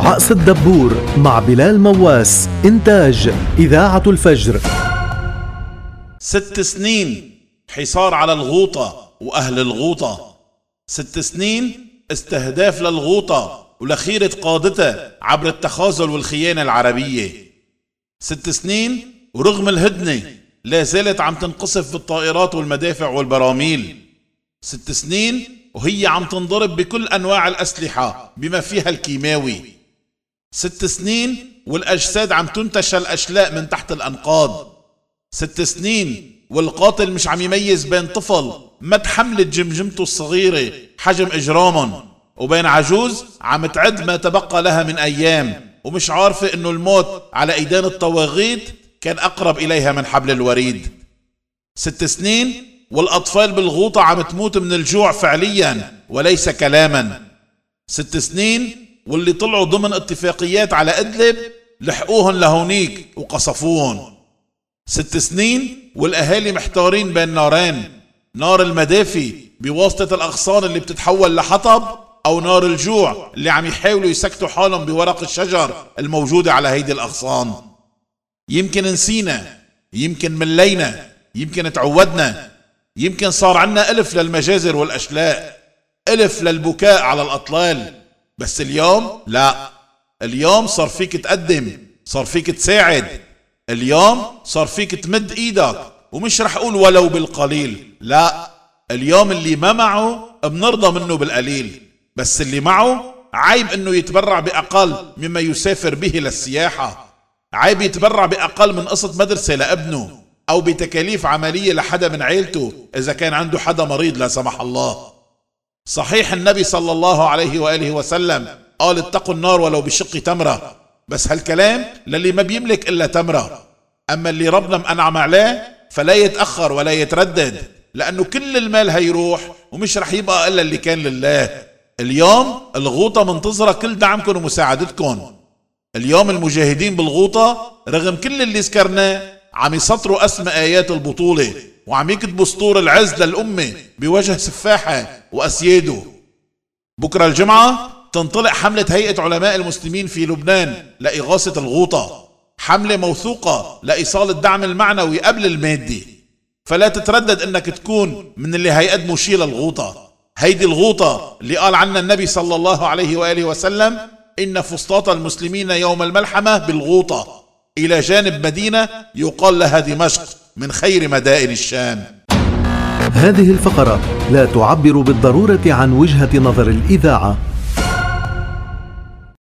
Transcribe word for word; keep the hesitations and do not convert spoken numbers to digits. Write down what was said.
عقص الدبور مع بلال مواس. إنتاج إذاعة الفجر. ست سنين حصار على الغوطة وأهل الغوطة، ست سنين استهداف للغوطة ولخيرة قادتها عبر التخاذل والخيانة العربية، ست سنين ورغم الهدنة لا زالت عم تنقصف بالطائرات والمدافع والبراميل، ست سنين وهي عم تنضرب بكل أنواع الأسلحة بما فيها الكيماوي، ست سنين والأجساد عم تنتشل أشلاء من تحت الأنقاض، ست سنين والقاتل مش عم يميز بين طفل مد حملة جمجمته الصغيرة حجم إجرامهم وبين عجوز عم تعد ما تبقى لها من أيام ومش عارفة إنه الموت على إيدين الطواغيت كان أقرب إليها من حبل الوريد، ست سنين والأطفال بالغوطة عم تموت من الجوع فعليا وليس كلاما، ست سنين واللي طلعوا ضمن اتفاقيات على إدلب لحقوهن لهونيك وقصفوهن، ست سنين والأهالي محتارين بين نارين، نار المدافي بواسطة الأغصان اللي بتتحول لحطب أو نار الجوع اللي عم يحاولوا يسكتوا حالهم بورق الشجر الموجودة على هيدي الأغصان. يمكن نسينا، يمكن ملينا، يمكن تعودنا، يمكن صار عنا ألف للمجازر والأشلاء، ألف للبكاء على الأطلال، بس اليوم لا، اليوم صار فيك تقدم، صار فيك تساعد، اليوم صار فيك تمد ايدك، ومش رح اقول ولو بالقليل، لا، اليوم اللي ما معه بنرضى منه بالقليل، بس اللي معه عيب انه يتبرع بأقل مما يسافر به للسياحة، عيب يتبرع بأقل من قسط مدرسة لابنه او بتكاليف عملية لحدا من عيلته اذا كان عنده حدا مريض لا سمح الله. صحيح النبي صلى الله عليه وآله وسلم قال اتقوا النار ولو بشق تمرة، بس هالكلام للي ما بيملك إلا تمرة، أما اللي ربنا مأنعم عليه فلا يتأخر ولا يتردد، لأنه كل المال هيروح ومش رح يبقى إلا اللي كان لله. اليوم الغوطة منتظرة كل دعمكم ومساعدتكم، اليوم المجاهدين بالغوطة رغم كل اللي ذكرناه عم يسطروا أسماء آيات البطولة وعم يكتبوا سطور العز للأمة بوجه سفاحة وأسياده. بكرة الجمعة تنطلق حملة هيئة علماء المسلمين في لبنان لإغاثة الغوطة، حملة موثوقة لإيصال الدعم المعنوي قبل المادي، فلا تتردد انك تكون من اللي هيقدموا شيء للغوطة. هيدي الغوطة اللي قال عنها النبي صلى الله عليه وآله وسلم إن فسطاط المسلمين يوم الملحمة بالغوطة، إلى جانب مدينة يقال لها دمشق من خير مدائن الشام. هذه الفقرة لا تعبر بالضرورة عن وجهة نظر الإذاعة.